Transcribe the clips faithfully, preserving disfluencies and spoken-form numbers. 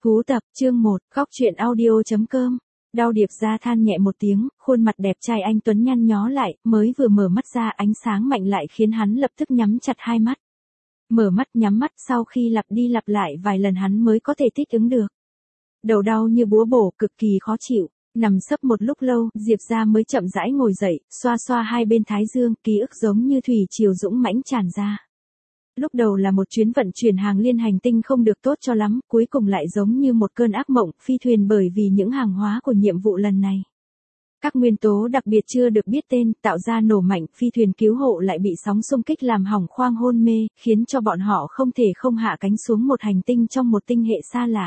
Cú tập, chương một, góc truyện audio.com. Đao Điệp ra than nhẹ một tiếng, khuôn mặt đẹp trai anh tuấn nhăn nhó lại, mới vừa mở mắt ra ánh sáng mạnh lại khiến hắn lập tức nhắm chặt hai mắt. Mở mắt nhắm mắt sau khi lặp đi lặp lại vài lần hắn mới có thể thích ứng được. Đầu đau như búa bổ, cực kỳ khó chịu. Nằm sấp một lúc lâu, Diệp ra mới chậm rãi ngồi dậy, xoa xoa hai bên thái dương, ký ức giống như thủy triều dũng mãnh tràn ra. Lúc đầu là một chuyến vận chuyển hàng liên hành tinh không được tốt cho lắm, cuối cùng lại giống như một cơn ác mộng, phi thuyền bởi vì những hàng hóa của nhiệm vụ lần này. Các nguyên tố đặc biệt chưa được biết tên, tạo ra nổ mạnh, phi thuyền cứu hộ lại bị sóng xung kích làm hỏng khoang hôn mê, khiến cho bọn họ không thể không hạ cánh xuống một hành tinh trong một tinh hệ xa lạ.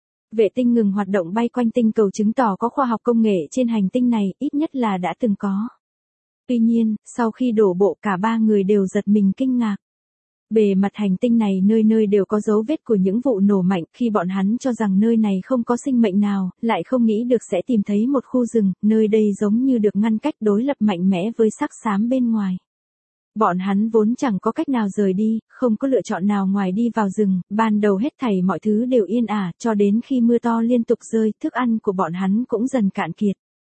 Vệ tinh ngừng hoạt động bay quanh tinh cầu chứng tỏ có khoa học công nghệ trên hành tinh này, ít nhất là đã từng có. Tuy nhiên, sau khi đổ bộ cả ba người đều giật mình kinh ngạc. Bề mặt hành tinh này nơi nơi đều có dấu vết của những vụ nổ mạnh, khi bọn hắn cho rằng nơi này không có sinh mệnh nào, lại không nghĩ được sẽ tìm thấy một khu rừng, nơi đây giống như được ngăn cách đối lập mạnh mẽ với sắc xám bên ngoài. Bọn hắn vốn chẳng có cách nào rời đi, không có lựa chọn nào ngoài đi vào rừng, ban đầu hết thảy mọi thứ đều yên ả, cho đến khi mưa to liên tục rơi, thức ăn của bọn hắn cũng dần cạn kiệt.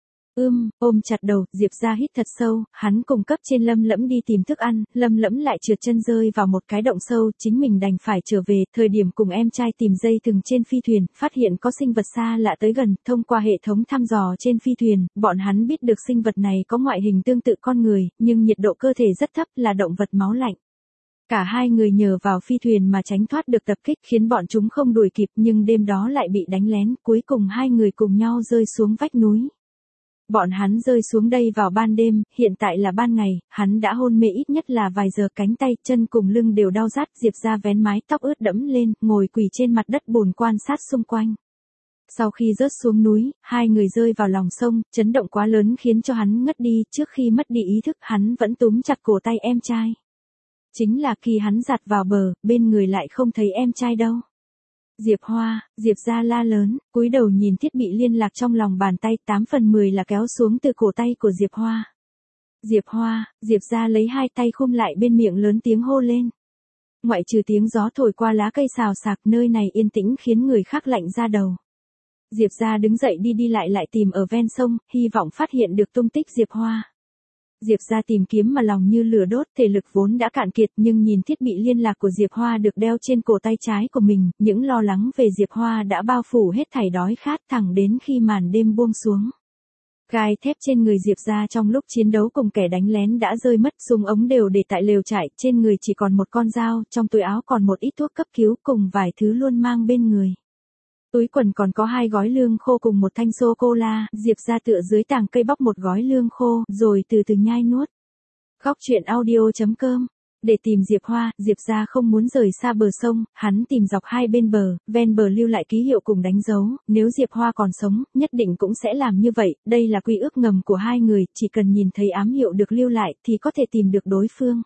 Ưm, ôm chặt đầu, Diệp ra hít thật sâu, hắn cùng cấp trên Lâm Lẫm đi tìm thức ăn, Lâm Lẫm lại trượt chân rơi vào một cái động sâu, chính mình đành phải trở về, thời điểm cùng em trai tìm dây thừng trên phi thuyền, phát hiện có sinh vật xa lạ tới gần, thông qua hệ thống thăm dò trên phi thuyền, bọn hắn biết được sinh vật này có ngoại hình tương tự con người, nhưng nhiệt độ cơ thể rất thấp, là động vật máu lạnh. Cả hai người nhờ vào phi thuyền mà tránh thoát được tập kích khiến bọn chúng không đuổi kịp, nhưng đêm đó lại bị đánh lén, cuối cùng hai người cùng nhau rơi xuống vách núi. Bọn hắn rơi xuống đây vào ban đêm, hiện tại là ban ngày, hắn đã hôn mê ít nhất là vài giờ, cánh tay, chân cùng lưng đều đau rát, Diệp ra vén mái tóc ướt đẫm lên, ngồi quỳ trên mặt đất bùn quan sát xung quanh. Sau khi rớt xuống núi, hai người rơi vào lòng sông, chấn động quá lớn khiến cho hắn ngất đi, trước khi mất đi ý thức hắn vẫn túm chặt cổ tay em trai. Chính là khi hắn giặt vào bờ, bên người lại không thấy em trai đâu. Diệp Hoa, Diệp ra la lớn, cúi đầu nhìn thiết bị liên lạc trong lòng bàn tay, tám phần mười là kéo xuống từ cổ tay của Diệp Hoa. Diệp Hoa, Diệp ra lấy hai tay khum lại bên miệng lớn tiếng hô lên. Ngoại trừ tiếng gió thổi qua lá cây xào xạc, nơi này yên tĩnh khiến người khác lạnh ra đầu. Diệp ra đứng dậy đi đi lại lại tìm ở ven sông, hy vọng phát hiện được tung tích Diệp Hoa. Diệp ra tìm kiếm mà lòng như lửa đốt, thể lực vốn đã cạn kiệt, nhưng nhìn thiết bị liên lạc của Diệp Hoa được đeo trên cổ tay trái của mình, những lo lắng về Diệp Hoa đã bao phủ hết thảy đói khát, thẳng đến khi màn đêm buông xuống. Gai thép trên người Diệp ra trong lúc chiến đấu cùng kẻ đánh lén đã rơi mất, súng ống đều để tại lều trại, trên người chỉ còn một con dao, trong túi áo còn một ít thuốc cấp cứu cùng vài thứ luôn mang bên người. Túi quần còn có hai gói lương khô cùng một thanh sô-cô-la, Diệp ra tựa dưới tàng cây bóc một gói lương khô, rồi từ từ nhai nuốt. Góc truyện audio.com. Để tìm Diệp Hoa, Diệp ra không muốn rời xa bờ sông, hắn tìm dọc hai bên bờ, ven bờ lưu lại ký hiệu cùng đánh dấu, nếu Diệp Hoa còn sống, nhất định cũng sẽ làm như vậy, đây là quy ước ngầm của hai người, chỉ cần nhìn thấy ám hiệu được lưu lại thì có thể tìm được đối phương.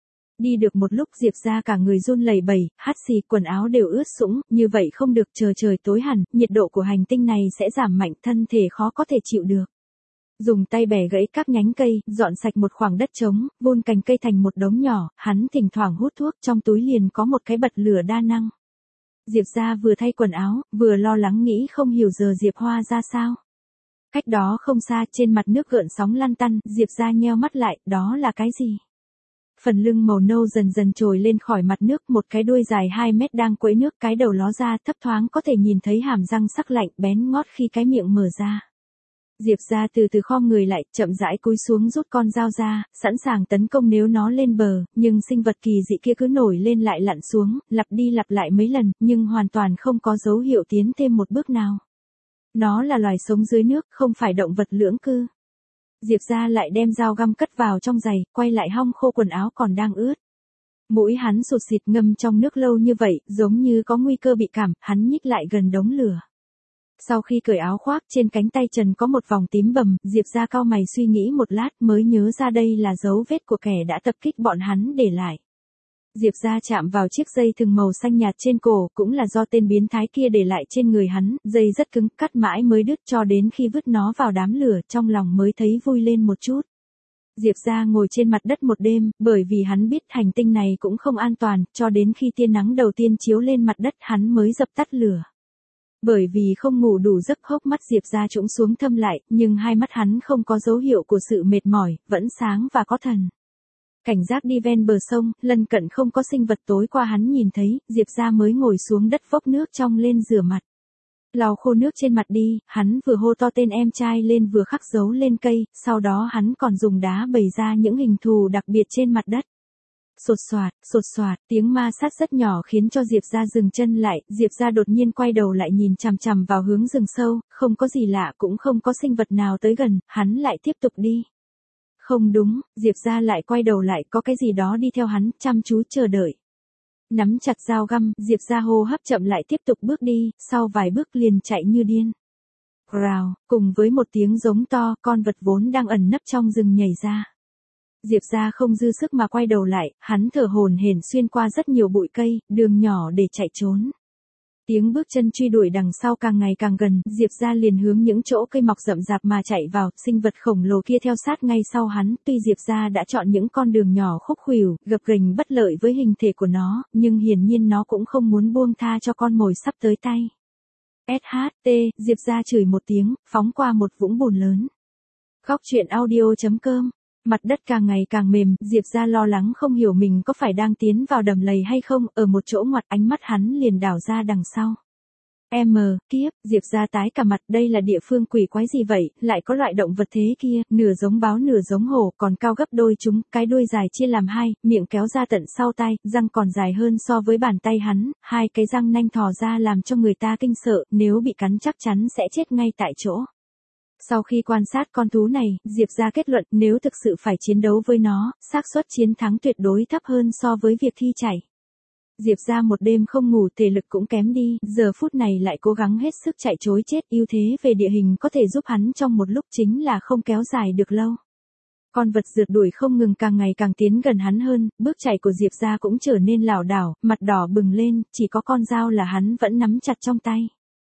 Đi được một lúc Diệp ra cả người run lẩy bẩy, hắt xì, quần áo đều ướt sũng, như vậy không được, chờ trời tối hẳn, nhiệt độ của hành tinh này sẽ giảm mạnh, thân thể khó có thể chịu được. Dùng tay bẻ gãy các nhánh cây, dọn sạch một khoảng đất trống, vun cành cây thành một đống nhỏ, hắn thỉnh thoảng hút thuốc, trong túi liền có một cái bật lửa đa năng. Diệp ra vừa thay quần áo, vừa lo lắng nghĩ không hiểu giờ Diệp Hoa ra sao. Cách đó không xa, trên mặt nước gợn sóng lăn tăn, Diệp ra nheo mắt lại, đó là cái gì? Phần lưng màu nâu dần dần trồi lên khỏi mặt nước, một cái đuôi dài hai mét đang quẫy nước, cái đầu ló ra, thấp thoáng có thể nhìn thấy hàm răng sắc lạnh, bén ngót khi cái miệng mở ra. Diệp ra từ từ khom người lại, chậm rãi cúi xuống rút con dao ra, sẵn sàng tấn công nếu nó lên bờ, nhưng sinh vật kỳ dị kia cứ nổi lên lại lặn xuống, lặp đi lặp lại mấy lần, nhưng hoàn toàn không có dấu hiệu tiến thêm một bước nào. Nó là loài sống dưới nước, không phải động vật lưỡng cư. Diệp ra lại đem dao găm cất vào trong giày, quay lại hong khô quần áo còn đang ướt. Mũi hắn sụt xịt, ngâm trong nước lâu như vậy, giống như có nguy cơ bị cảm, hắn nhích lại gần đống lửa. Sau khi cởi áo khoác, trên cánh tay trần có một vòng tím bầm, Diệp ra cau mày suy nghĩ một lát mới nhớ ra đây là dấu vết của kẻ đã tập kích bọn hắn để lại. Diệp ra chạm vào chiếc dây thừng màu xanh nhạt trên cổ, cũng là do tên biến thái kia để lại trên người hắn, dây rất cứng, cắt mãi mới đứt, cho đến khi vứt nó vào đám lửa, trong lòng mới thấy vui lên một chút. Diệp ra ngồi trên mặt đất một đêm, bởi vì hắn biết hành tinh này cũng không an toàn, cho đến khi tia nắng đầu tiên chiếu lên mặt đất hắn mới dập tắt lửa. Bởi vì không ngủ đủ giấc hốc mắt Diệp ra trũng xuống thâm lại, nhưng hai mắt hắn không có dấu hiệu của sự mệt mỏi, vẫn sáng và có thần. Cảnh giác đi ven bờ sông, lân cận không có sinh vật tối qua hắn nhìn thấy, Diệp ra mới ngồi xuống đất vốc nước trong lên rửa mặt. Lau khô nước trên mặt đi, hắn vừa hô to tên em trai lên vừa khắc dấu lên cây, sau đó hắn còn dùng đá bày ra những hình thù đặc biệt trên mặt đất. Sột soạt, sột soạt, tiếng ma sát rất nhỏ khiến cho Diệp ra dừng chân lại, Diệp ra đột nhiên quay đầu lại nhìn chằm chằm vào hướng rừng sâu, không có gì lạ cũng không có sinh vật nào tới gần, hắn lại tiếp tục đi. Không đúng, Diệp ra lại quay đầu lại, có cái gì đó đi theo hắn, chăm chú chờ đợi. Nắm chặt dao găm, Diệp ra hô hấp chậm lại tiếp tục bước đi, sau vài bước liền chạy như điên. Rào, cùng với một tiếng giống to, con vật vốn đang ẩn nấp trong rừng nhảy ra. Diệp ra không dư sức mà quay đầu lại, hắn thở hổn hển xuyên qua rất nhiều bụi cây, đường nhỏ để chạy trốn. Tiếng bước chân truy đuổi đằng sau càng ngày càng gần, Diệp ra liền hướng những chỗ cây mọc rậm rạp mà chạy vào, sinh vật khổng lồ kia theo sát ngay sau hắn, tuy Diệp ra đã chọn những con đường nhỏ khúc khuỷu, gập ghềnh bất lợi với hình thể của nó, nhưng hiển nhiên nó cũng không muốn buông tha cho con mồi sắp tới tay. ét hát tê, Diệp ra chửi một tiếng, phóng qua một vũng bùn lớn. Góc truyện audio chấm com. Mặt đất càng ngày càng mềm, Diệp ra lo lắng không hiểu mình có phải đang tiến vào đầm lầy hay không, ở một chỗ ngoặt ánh mắt hắn liền đảo ra đằng sau. Em, kiếp, Diệp ra tái cả mặt, đây là địa phương quỷ quái gì vậy, lại có loại động vật thế kia, nửa giống báo nửa giống hổ, còn cao gấp đôi chúng, cái đuôi dài chia làm hai, miệng kéo ra tận sau tai, răng còn dài hơn so với bàn tay hắn, hai cái răng nanh thò ra làm cho người ta kinh sợ, nếu bị cắn chắc chắn sẽ chết ngay tại chỗ. Sau khi quan sát con thú này, Diệp ra kết luận nếu thực sự phải chiến đấu với nó, xác suất chiến thắng tuyệt đối thấp hơn so với việc thi chạy. Diệp ra một đêm không ngủ, thể lực cũng kém đi, giờ phút này lại cố gắng hết sức chạy trối chết, ưu thế về địa hình có thể giúp hắn trong một lúc chính là không kéo dài được lâu. Con vật rượt đuổi không ngừng càng ngày càng tiến gần hắn hơn, bước chạy của Diệp ra cũng trở nên lảo đảo, mặt đỏ bừng lên, chỉ có con dao là hắn vẫn nắm chặt trong tay.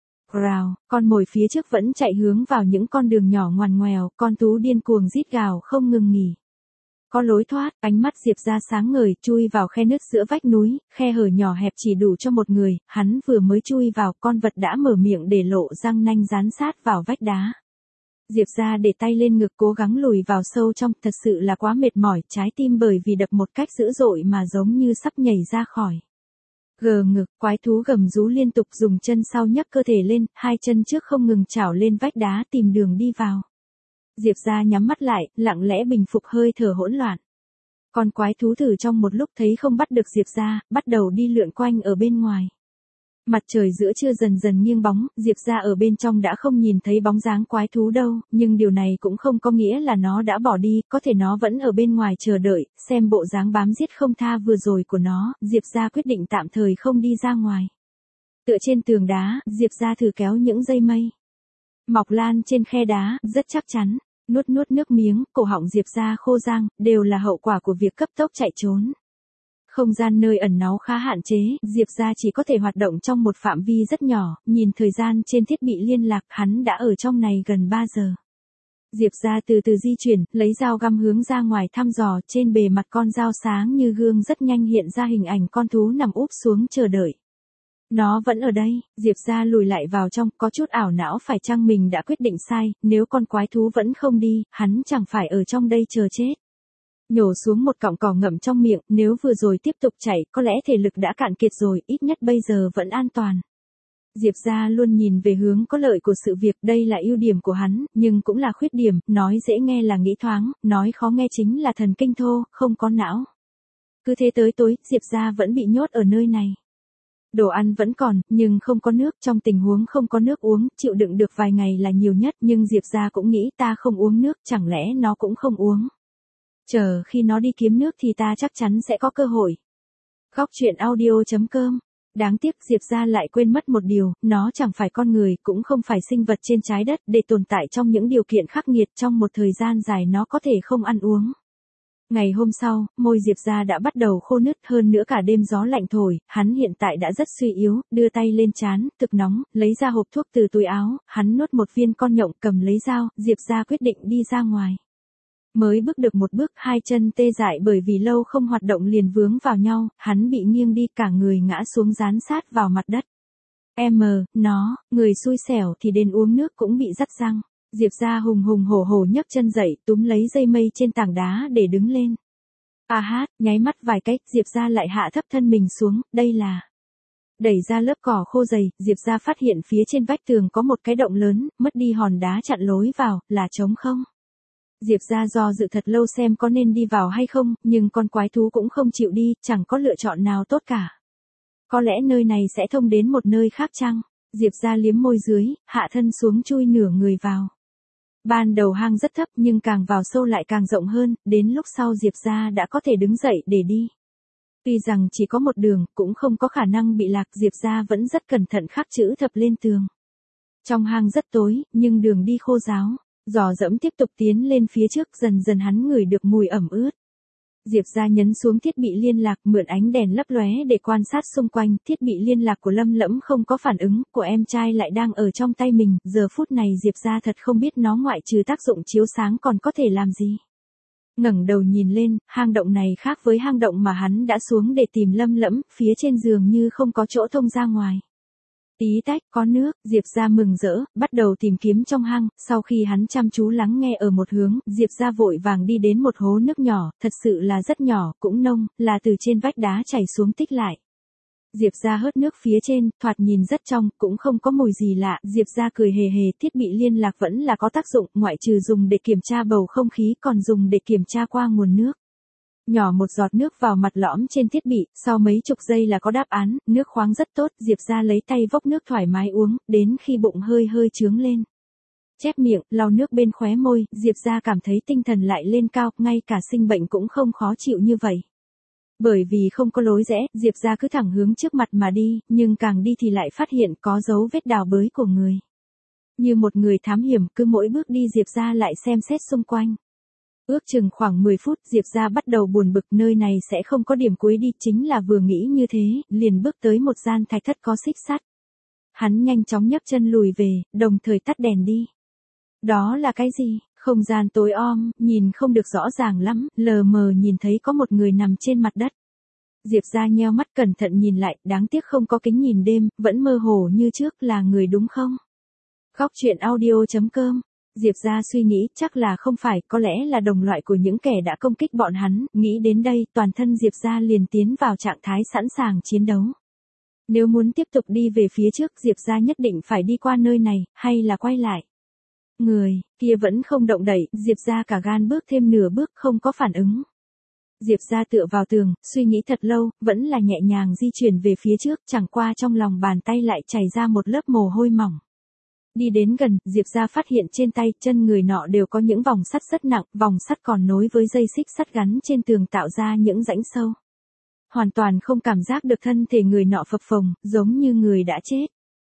Rào, con mồi phía trước vẫn chạy hướng vào những con đường nhỏ ngoằn ngoèo, con thú điên cuồng rít gào không ngừng nghỉ. Có lối thoát, ánh mắt Diệp ra sáng ngời, chui vào khe nứt giữa vách núi, khe hở nhỏ hẹp chỉ đủ cho một người, hắn vừa mới chui vào, con vật đã mở miệng để lộ răng nanh dán sát vào vách đá. Diệp ra để tay lên ngực cố gắng lùi vào sâu trong, thật sự là quá mệt mỏi, trái tim bởi vì đập một cách dữ dội mà giống như sắp nhảy ra khỏi. Gờ ngực, quái thú gầm rú liên tục dùng chân sau nhấc cơ thể lên, hai chân trước không ngừng chảo lên vách đá tìm đường đi vào. Diệp ra nhắm mắt lại, lặng lẽ bình phục hơi thở hỗn loạn. Con quái thú thử trong một lúc thấy không bắt được Diệp ra, bắt đầu đi lượn quanh ở bên ngoài. Mặt trời giữa trưa dần dần nghiêng bóng, Diệp ra ở bên trong đã không nhìn thấy bóng dáng quái thú đâu, nhưng điều này cũng không có nghĩa là nó đã bỏ đi, có thể nó vẫn ở bên ngoài chờ đợi, xem bộ dáng bám giết không tha vừa rồi của nó, Diệp ra quyết định tạm thời không đi ra ngoài. Tựa trên tường đá, Diệp ra thử kéo những dây mây mọc lan trên khe đá, rất chắc chắn, nuốt nuốt nước miếng, cổ họng Diệp ra khô răng, đều là hậu quả của việc cấp tốc chạy trốn. Không gian nơi ẩn náu khá hạn chế, Diệp ra chỉ có thể hoạt động trong một phạm vi rất nhỏ, nhìn thời gian trên thiết bị liên lạc, hắn đã ở trong này gần ba giờ. Diệp ra từ từ di chuyển, lấy dao găm hướng ra ngoài thăm dò, trên bề mặt con dao sáng như gương rất nhanh hiện ra hình ảnh con thú nằm úp xuống chờ đợi. Nó vẫn ở đây, Diệp ra lùi lại vào trong, có chút ảo não phải chăng mình đã quyết định sai, nếu con quái thú vẫn không đi, hắn chẳng phải ở trong đây chờ chết. Nhổ xuống một cọng cỏ ngậm trong miệng, nếu vừa rồi tiếp tục chạy, có lẽ thể lực đã cạn kiệt rồi, ít nhất bây giờ vẫn an toàn. Diệp ra luôn nhìn về hướng có lợi của sự việc, đây là ưu điểm của hắn, nhưng cũng là khuyết điểm, nói dễ nghe là nghĩ thoáng, nói khó nghe chính là thần kinh thô, không có não. Cứ thế tới tối, Diệp ra vẫn bị nhốt ở nơi này. Đồ ăn vẫn còn, nhưng không có nước, trong tình huống không có nước uống, chịu đựng được vài ngày là nhiều nhất, nhưng Diệp ra cũng nghĩ ta không uống nước, chẳng lẽ nó cũng không uống. Chờ khi nó đi kiếm nước thì ta chắc chắn sẽ có cơ hội. Góc truyện audio chấm com. Đáng tiếc Diệp ra lại quên mất một điều, nó chẳng phải con người, cũng không phải sinh vật trên trái đất, để tồn tại trong những điều kiện khắc nghiệt trong một thời gian dài nó có thể không ăn uống. Ngày hôm sau, môi Diệp ra đã bắt đầu khô nứt, hơn nữa cả đêm gió lạnh thổi, hắn hiện tại đã rất suy yếu, đưa tay lên trán, thực nóng, lấy ra hộp thuốc từ túi áo, hắn nuốt một viên con nhộng, cầm lấy dao, Diệp ra quyết định đi ra ngoài. Mới bước được một bước, hai chân tê dại bởi vì lâu không hoạt động liền vướng vào nhau, hắn bị nghiêng đi, cả người ngã xuống dán sát vào mặt đất. Em, nó, người xui xẻo thì đến uống nước cũng bị dắt răng. Diệp ra hùng hùng hổ hổ nhấc chân dậy, túm lấy dây mây trên tảng đá để đứng lên. À hát, nháy mắt vài cách, Diệp ra lại hạ thấp thân mình xuống, đây là... Đẩy ra lớp cỏ khô dày, Diệp ra phát hiện phía trên vách tường có một cái động lớn, mất đi hòn đá chặn lối vào, là trống không. Diệp ra do dự thật lâu xem có nên đi vào hay không, nhưng con quái thú cũng không chịu đi, chẳng có lựa chọn nào tốt cả. Có lẽ nơi này sẽ thông đến một nơi khác chăng? Diệp ra liếm môi dưới, hạ thân xuống chui nửa người vào. Ban đầu hang rất thấp nhưng càng vào sâu lại càng rộng hơn, đến lúc sau Diệp ra đã có thể đứng dậy để đi. Tuy rằng chỉ có một đường, cũng không có khả năng bị lạc, Diệp ra vẫn rất cẩn thận khắc chữ thập lên tường. Trong hang rất tối, nhưng đường đi khô ráo. Dò dẫm tiếp tục tiến lên phía trước, dần dần hắn ngửi được mùi ẩm ướt. Diệp ra nhấn xuống thiết bị liên lạc, mượn ánh đèn lấp lóe để quan sát xung quanh. Thiết bị liên lạc của Lâm Lẫm không có phản ứng, của em trai lại đang ở trong tay mình. Giờ phút này Diệp ra thật không biết nó ngoại trừ tác dụng chiếu sáng còn có thể làm gì. Ngẩng đầu nhìn lên, hang động này khác với hang động mà hắn đã xuống để tìm Lâm Lẫm, phía trên giường như không có chỗ thông ra ngoài. Tí tách, có nước, Diệp ra mừng rỡ, bắt đầu tìm kiếm trong hang, sau khi hắn chăm chú lắng nghe ở một hướng, Diệp ra vội vàng đi đến một hố nước nhỏ, thật sự là rất nhỏ, cũng nông, là từ trên vách đá chảy xuống tích lại. Diệp ra hớt nước phía trên, thoạt nhìn rất trong, cũng không có mùi gì lạ, Diệp ra cười hề hề, thiết bị liên lạc vẫn là có tác dụng, ngoại trừ dùng để kiểm tra bầu không khí, còn dùng để kiểm tra qua nguồn nước. Nhỏ một giọt nước vào mặt lõm trên thiết bị, sau mấy chục giây là có đáp án, nước khoáng rất tốt, Diệp ra lấy tay vốc nước thoải mái uống, đến khi bụng hơi hơi chướng lên. Chép miệng, lau nước bên khóe môi, Diệp ra cảm thấy tinh thần lại lên cao, ngay cả sinh bệnh cũng không khó chịu như vậy. Bởi vì không có lối rẽ, Diệp ra cứ thẳng hướng trước mặt mà đi, nhưng càng đi thì lại phát hiện có dấu vết đào bới của người. Như một người thám hiểm, cứ mỗi bước đi Diệp ra lại xem xét xung quanh. Ước chừng khoảng mười phút, Diệp ra bắt đầu buồn bực, nơi này sẽ không có điểm cuối đi, chính là vừa nghĩ như thế, liền bước tới một gian thạch thất có xích sắt. Hắn nhanh chóng nhấc chân lùi về, đồng thời tắt đèn đi. Đó là cái gì? Không gian tối om, nhìn không được rõ ràng lắm, lờ mờ nhìn thấy có một người nằm trên mặt đất. Diệp ra nheo mắt cẩn thận nhìn lại, đáng tiếc không có kính nhìn đêm, vẫn mơ hồ như trước, là người đúng không? Khóc chuyện audio chấm com. Diệp ra suy nghĩ, chắc là không phải, có lẽ là đồng loại của những kẻ đã công kích bọn hắn, nghĩ đến đây, toàn thân Diệp ra liền tiến vào trạng thái sẵn sàng chiến đấu. Nếu muốn tiếp tục đi về phía trước, Diệp ra nhất định phải đi qua nơi này, hay là quay lại. Người kia vẫn không động đậy, Diệp ra cả gan bước thêm nửa bước, không có phản ứng. Diệp ra tựa vào tường, suy nghĩ thật lâu, vẫn là nhẹ nhàng di chuyển về phía trước, chẳng qua trong lòng bàn tay lại chảy ra một lớp mồ hôi mỏng. Đi đến gần, Diệp ra phát hiện trên tay, chân người nọ đều có những vòng sắt rất nặng, vòng sắt còn nối với dây xích sắt gắn trên tường tạo ra những rãnh sâu. Hoàn toàn không cảm giác được thân thể người nọ phập phồng, giống như người đã chết.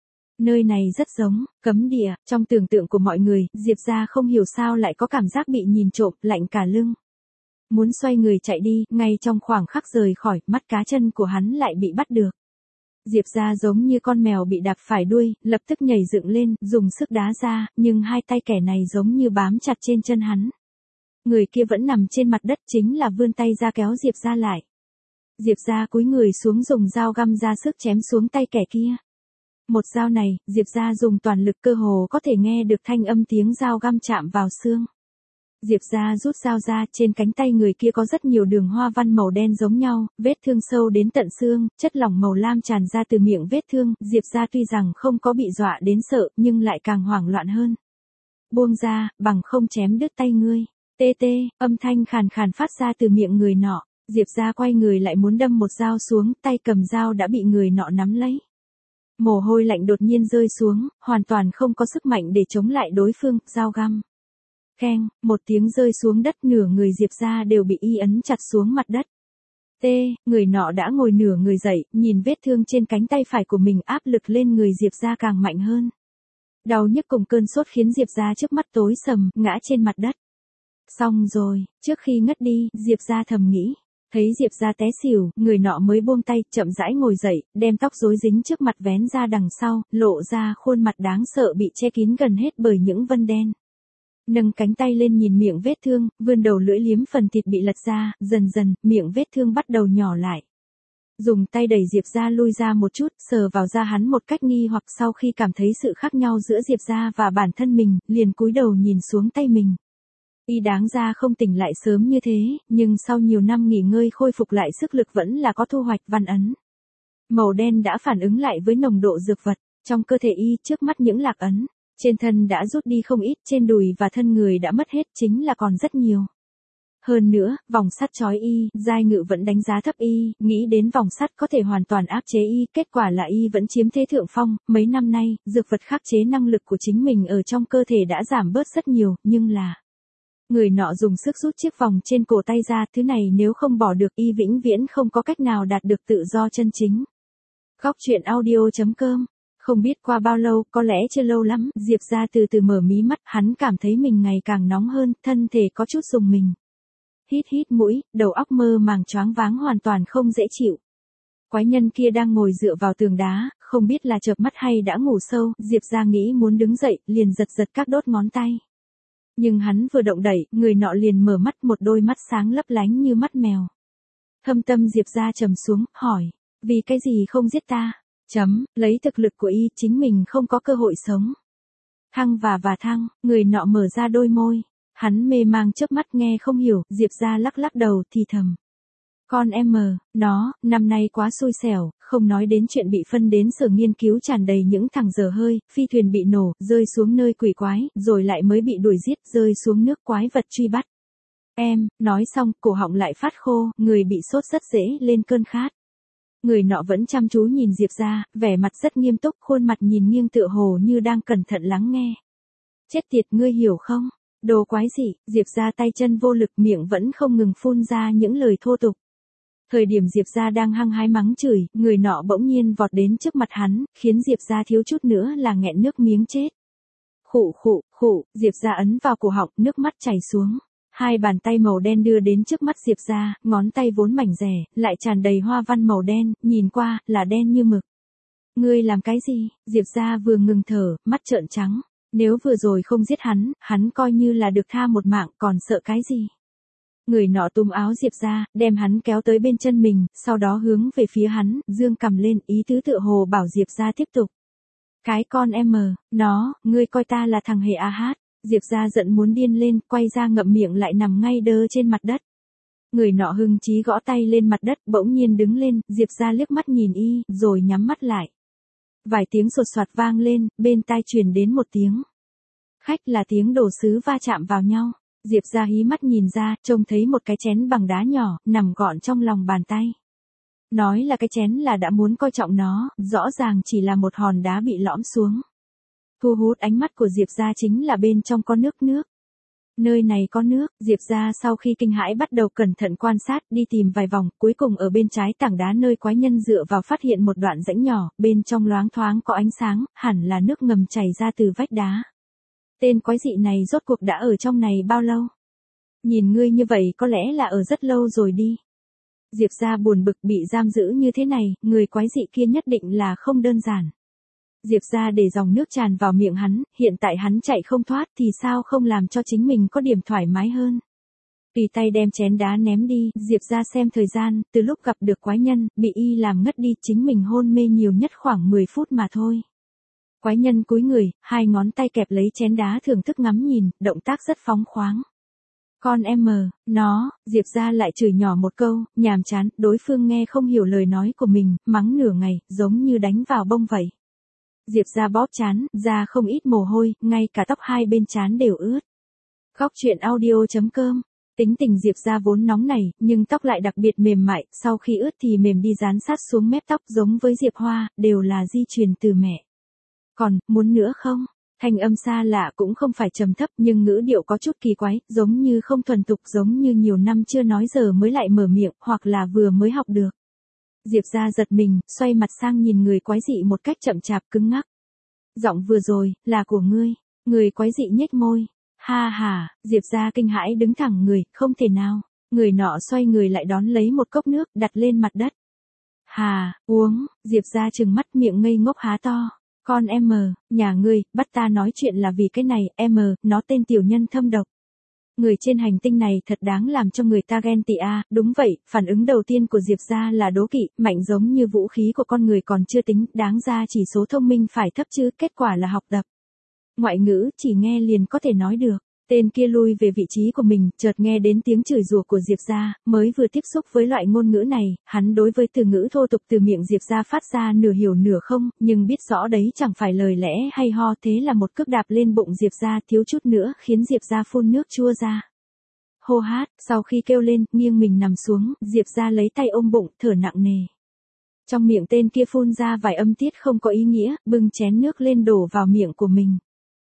Nơi này rất giống, cấm địa, trong tưởng tượng của mọi người, Diệp ra không hiểu sao lại có cảm giác bị nhìn trộm, lạnh cả lưng. Muốn xoay người chạy đi, ngay trong khoảng khắc rời khỏi, mắt cá chân của hắn lại bị bắt được. Diệp ra giống như con mèo bị đạp phải đuôi, lập tức nhảy dựng lên, dùng sức đá ra, nhưng hai tay kẻ này giống như bám chặt trên chân hắn. Người kia vẫn nằm trên mặt đất, chính là vươn tay ra kéo Diệp ra lại. Diệp ra cúi người xuống dùng dao găm ra sức chém xuống tay kẻ kia. Một dao này, Diệp ra dùng toàn lực, cơ hồ có thể nghe được thanh âm tiếng dao găm chạm vào xương. Diệp ra rút dao ra, trên cánh tay người kia có rất nhiều đường hoa văn màu đen giống nhau, vết thương sâu đến tận xương, chất lỏng màu lam tràn ra từ miệng vết thương, Diệp ra tuy rằng không có bị dọa đến sợ, nhưng lại càng hoảng loạn hơn. Buông ra, bằng không chém đứt tay ngươi. Tê tê, âm thanh khàn khàn phát ra từ miệng người nọ, Diệp ra quay người lại muốn đâm một dao xuống, tay cầm dao đã bị người nọ nắm lấy. Mồ hôi lạnh đột nhiên rơi xuống, hoàn toàn không có sức mạnh để chống lại đối phương, dao găm. Keng, một tiếng rơi xuống đất, nửa người Diệp ra đều bị y ấn chặt xuống mặt đất. T, người nọ đã ngồi nửa người dậy, nhìn vết thương trên cánh tay phải của mình, áp lực lên người Diệp ra càng mạnh hơn. Đau nhức cùng cơn sốt khiến Diệp ra trước mắt tối sầm, ngã trên mặt đất. Xong rồi, trước khi ngất đi, Diệp ra thầm nghĩ. Thấy Diệp ra té xỉu, người nọ mới buông tay, chậm rãi ngồi dậy, đem tóc rối dính trước mặt vén ra đằng sau, lộ ra khuôn mặt đáng sợ bị che kín gần hết bởi những vân đen. Nâng cánh tay lên nhìn miệng vết thương, vươn đầu lưỡi liếm phần thịt bị lật ra, dần dần, miệng vết thương bắt đầu nhỏ lại. Dùng tay đẩy Diệp Gia lui ra một chút, sờ vào da hắn một cách nghi hoặc sau khi cảm thấy sự khác nhau giữa Diệp Gia và bản thân mình, liền cúi đầu nhìn xuống tay mình. Y đáng ra không tỉnh lại sớm như thế, nhưng sau nhiều năm nghỉ ngơi khôi phục lại sức lực vẫn là có thu hoạch văn ấn. Màu đen đã phản ứng lại với nồng độ dược vật, trong cơ thể Y trước mắt những lạc ấn, trên thân đã rút đi không ít, trên đùi và thân người đã mất hết chính là còn rất nhiều. Hơn nữa, vòng sắt trói Y, Giai Ngự vẫn đánh giá thấp Y, nghĩ đến vòng sắt có thể hoàn toàn áp chế Y, kết quả là Y vẫn chiếm thế thượng phong, mấy năm nay, dược vật khắc chế năng lực của chính mình ở trong cơ thể đã giảm bớt rất nhiều, nhưng là... Người nọ dùng sức rút chiếc vòng trên cổ tay ra, thứ này nếu không bỏ được Y vĩnh viễn không có cách nào đạt được tự do chân chính. Góc truyện audio chấm com. Không biết qua bao lâu, có lẽ chưa lâu lắm, Diệp Gia từ từ mở mí mắt, hắn cảm thấy mình ngày càng nóng hơn, thân thể có chút rùng mình. Hít hít mũi, đầu óc mơ màng choáng váng hoàn toàn không dễ chịu. Quái nhân kia đang ngồi dựa vào tường đá, không biết là chợp mắt hay đã ngủ sâu, Diệp Gia nghĩ muốn đứng dậy, liền giật giật các đốt ngón tay. Nhưng hắn vừa động đẩy, người nọ liền mở mắt, một đôi mắt sáng lấp lánh như mắt mèo. Thâm tâm Diệp Gia trầm xuống, hỏi, vì cái gì không giết ta? Chấm, lấy thực lực của Y, chính mình không có cơ hội sống. Thăng và và thăng, người nọ mở ra đôi môi. Hắn mê mang chớp mắt nghe không hiểu, Diệp Gia lắc lắc đầu thì thầm. Con em mờ, nó, năm nay quá xui xẻo, không nói đến chuyện bị phân đến sở nghiên cứu tràn đầy những thằng dở hơi, phi thuyền bị nổ, rơi xuống nơi quỷ quái, rồi lại mới bị đuổi giết, rơi xuống nước quái vật truy bắt. Em, nói xong, cổ họng lại phát khô, người bị sốt rất dễ lên cơn khát. Người nọ vẫn chăm chú nhìn Diệp Gia, vẻ mặt rất nghiêm túc, khuôn mặt nhìn nghiêng tựa hồ như đang cẩn thận lắng nghe. Chết tiệt, ngươi hiểu không? Đồ quái gì? Diệp Gia tay chân vô lực, miệng vẫn không ngừng phun ra những lời thô tục. Thời điểm Diệp Gia đang hăng hái mắng chửi, người nọ bỗng nhiên vọt đến trước mặt hắn, khiến Diệp Gia thiếu chút nữa là nghẹn nước miếng chết. Khụ khụ, khụ, Diệp Gia ấn vào cổ họng, nước mắt chảy xuống. Hai bàn tay màu đen đưa đến trước mắt Diệp Gia, ngón tay vốn mảnh rẻ, lại tràn đầy hoa văn màu đen, nhìn qua, là đen như mực. Ngươi làm cái gì? Diệp Gia vừa ngừng thở, mắt trợn trắng. Nếu vừa rồi không giết hắn, hắn coi như là được tha một mạng, còn sợ cái gì? Người nọ túm áo Diệp Gia, đem hắn kéo tới bên chân mình, sau đó hướng về phía hắn, dương cầm lên, ý tứ tựa hồ bảo Diệp Gia tiếp tục. Cái con em mờ, nó, ngươi coi ta là thằng hề a hát. Diệp Gia giận muốn điên lên, quay ra ngậm miệng lại nằm ngay đơ trên mặt đất. Người nọ hưng chí gõ tay lên mặt đất, bỗng nhiên đứng lên, Diệp Gia liếc mắt nhìn Y, rồi nhắm mắt lại. Vài tiếng sột soạt vang lên, bên tai truyền đến một tiếng. Khách là tiếng đồ sứ va chạm vào nhau. Diệp Gia hí mắt nhìn ra, trông thấy một cái chén bằng đá nhỏ, nằm gọn trong lòng bàn tay. Nói là cái chén là đã muốn coi trọng nó, rõ ràng chỉ là một hòn đá bị lõm xuống. Thu hút ánh mắt của Diệp Gia chính là bên trong có nước nước. Nơi này có nước, Diệp Gia sau khi kinh hãi bắt đầu cẩn thận quan sát, đi tìm vài vòng, cuối cùng ở bên trái tảng đá nơi quái nhân dựa vào phát hiện một đoạn rãnh nhỏ, bên trong loáng thoáng có ánh sáng, hẳn là nước ngầm chảy ra từ vách đá. Tên quái dị này rốt cuộc đã ở trong này bao lâu? Nhìn ngươi như vậy có lẽ là ở rất lâu rồi đi. Diệp Gia buồn bực, bị giam giữ như thế này, người quái dị kia nhất định là không đơn giản. Diệp Gia để dòng nước tràn vào miệng hắn, hiện tại hắn chạy không thoát thì sao không làm cho chính mình có điểm thoải mái hơn. Tùy tay đem chén đá ném đi, Diệp Gia xem thời gian, từ lúc gặp được quái nhân, bị Y làm ngất đi, chính mình hôn mê nhiều nhất khoảng mười phút mà thôi. Quái nhân cúi người, hai ngón tay kẹp lấy chén đá thưởng thức ngắm nhìn, động tác rất phóng khoáng. Con em mờ, nó, Diệp Gia lại chửi nhỏ một câu, nhàm chán, đối phương nghe không hiểu lời nói của mình, mắng nửa ngày, giống như đánh vào bông vậy. Diệp Gia bóp trán, ra không ít mồ hôi, ngay cả tóc hai bên trán đều ướt. Góc truyện audio chấm com. Tính tình Diệp Gia vốn nóng nảy, nhưng tóc lại đặc biệt mềm mại, sau khi ướt thì mềm đi dán sát xuống mép tóc, giống với Diệp Hoa, đều là di truyền từ mẹ. Còn, muốn nữa không? Thanh âm xa lạ cũng không phải trầm thấp, nhưng ngữ điệu có chút kỳ quái, giống như không thuần thục, giống như nhiều năm chưa nói giờ mới lại mở miệng, hoặc là vừa mới học được. Diệp Gia giật mình, xoay mặt sang nhìn người quái dị một cách chậm chạp cứng ngắc. Giọng vừa rồi, là của ngươi. Người quái dị nhếch môi. Ha ha, Diệp Gia kinh hãi đứng thẳng người, không thể nào. Người nọ xoay người lại đón lấy một cốc nước, đặt lên mặt đất. Hà, uống, Diệp Gia trừng mắt miệng ngây ngốc há to. Con em mờ, nhà ngươi, bắt ta nói chuyện là vì cái này, em mờ, nó tên tiểu nhân thâm độc. Người trên hành tinh này thật đáng làm cho người ta ghen tị a. Đúng vậy, phản ứng đầu tiên của Diệp gia là đố kỵ, mạnh giống như vũ khí của con người còn chưa tính, đáng ra chỉ số thông minh phải thấp chứ, kết quả là học tập. Ngoại ngữ, chỉ nghe liền có thể nói được. Tên kia lui về vị trí của mình, chợt nghe đến tiếng chửi rủa của Diệp gia, mới vừa tiếp xúc với loại ngôn ngữ này, hắn đối với từ ngữ thô tục từ miệng Diệp gia phát ra nửa hiểu nửa không, nhưng biết rõ đấy chẳng phải lời lẽ hay ho, thế là một cước đạp lên bụng Diệp gia, thiếu chút nữa khiến Diệp gia phun nước chua ra. Hô hát, sau khi kêu lên, nghiêng mình nằm xuống, Diệp gia lấy tay ôm bụng, thở nặng nề. Trong miệng tên kia phun ra vài âm tiết không có ý nghĩa, bưng chén nước lên đổ vào miệng của mình.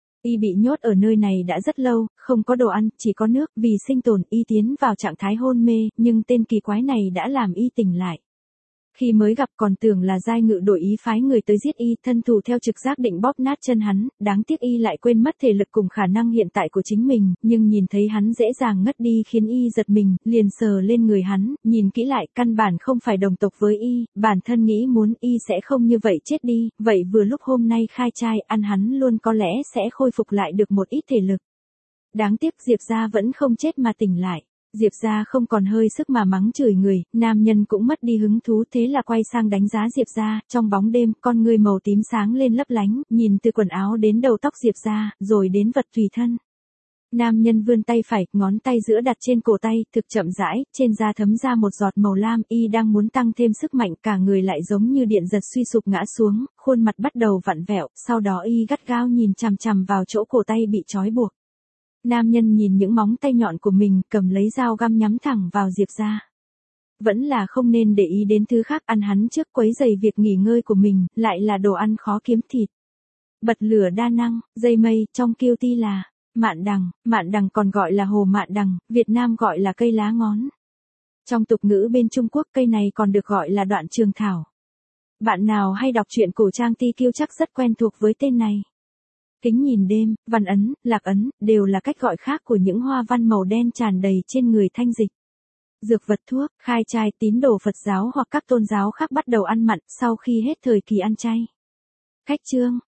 Y bị nhốt ở nơi này đã rất lâu, không có đồ ăn, chỉ có nước, vì sinh tồn Y tiến vào trạng thái hôn mê, nhưng tên kỳ quái này đã làm Y tỉnh lại. Khi mới gặp còn tưởng là giai ngự đổi ý phái người tới giết Y, thân thủ theo trực giác định bóp nát chân hắn, đáng tiếc Y lại quên mất thể lực cùng khả năng hiện tại của chính mình, nhưng nhìn thấy hắn dễ dàng ngất đi khiến Y giật mình, liền sờ lên người hắn, nhìn kỹ lại, căn bản không phải đồng tộc với Y, bản thân nghĩ muốn Y sẽ không như vậy chết đi, vậy vừa lúc hôm nay khai trai, ăn hắn luôn có lẽ sẽ khôi phục lại được một ít thể lực. Đáng tiếc Diệp gia vẫn không chết mà tỉnh lại. Diệp gia không còn hơi sức mà mắng chửi người, nam nhân cũng mất đi hứng thú, thế là quay sang đánh giá Diệp gia, trong bóng đêm, con người màu tím sáng lên lấp lánh, nhìn từ quần áo đến đầu tóc Diệp gia, rồi đến vật tùy thân. Nam nhân vươn tay phải, ngón tay giữa đặt trên cổ tay, thực chậm rãi, trên da thấm ra một giọt màu lam, Y đang muốn tăng thêm sức mạnh, cả người lại giống như điện giật suy sụp ngã xuống, khuôn mặt bắt đầu vặn vẹo, sau đó Y gắt gao nhìn chằm chằm vào chỗ cổ tay bị trói buộc. Nam nhân nhìn những móng tay nhọn của mình, cầm lấy dao găm nhắm thẳng vào Diệp gia. Vẫn là không nên để ý đến thứ khác, ăn hắn trước, quấy rầy việc nghỉ ngơi của mình, lại là đồ ăn khó kiếm thịt. Bật lửa đa năng, dây mây, trong kiêu ti là mạn đằng, mạn đằng còn gọi là hồ mạn đằng, Việt Nam gọi là cây lá ngón. Trong tục ngữ bên Trung Quốc cây này còn được gọi là đoạn trường thảo. Bạn nào hay đọc truyện cổ trang Ti Kiêu chắc rất quen thuộc với tên này. Kính nhìn đêm, văn ấn, lạc ấn, đều là cách gọi khác của những hoa văn màu đen tràn đầy trên người thanh dịch. Dược vật thuốc, khai trai, tín đồ Phật giáo hoặc các tôn giáo khác bắt đầu ăn mặn sau khi hết thời kỳ ăn chay. Khách chương.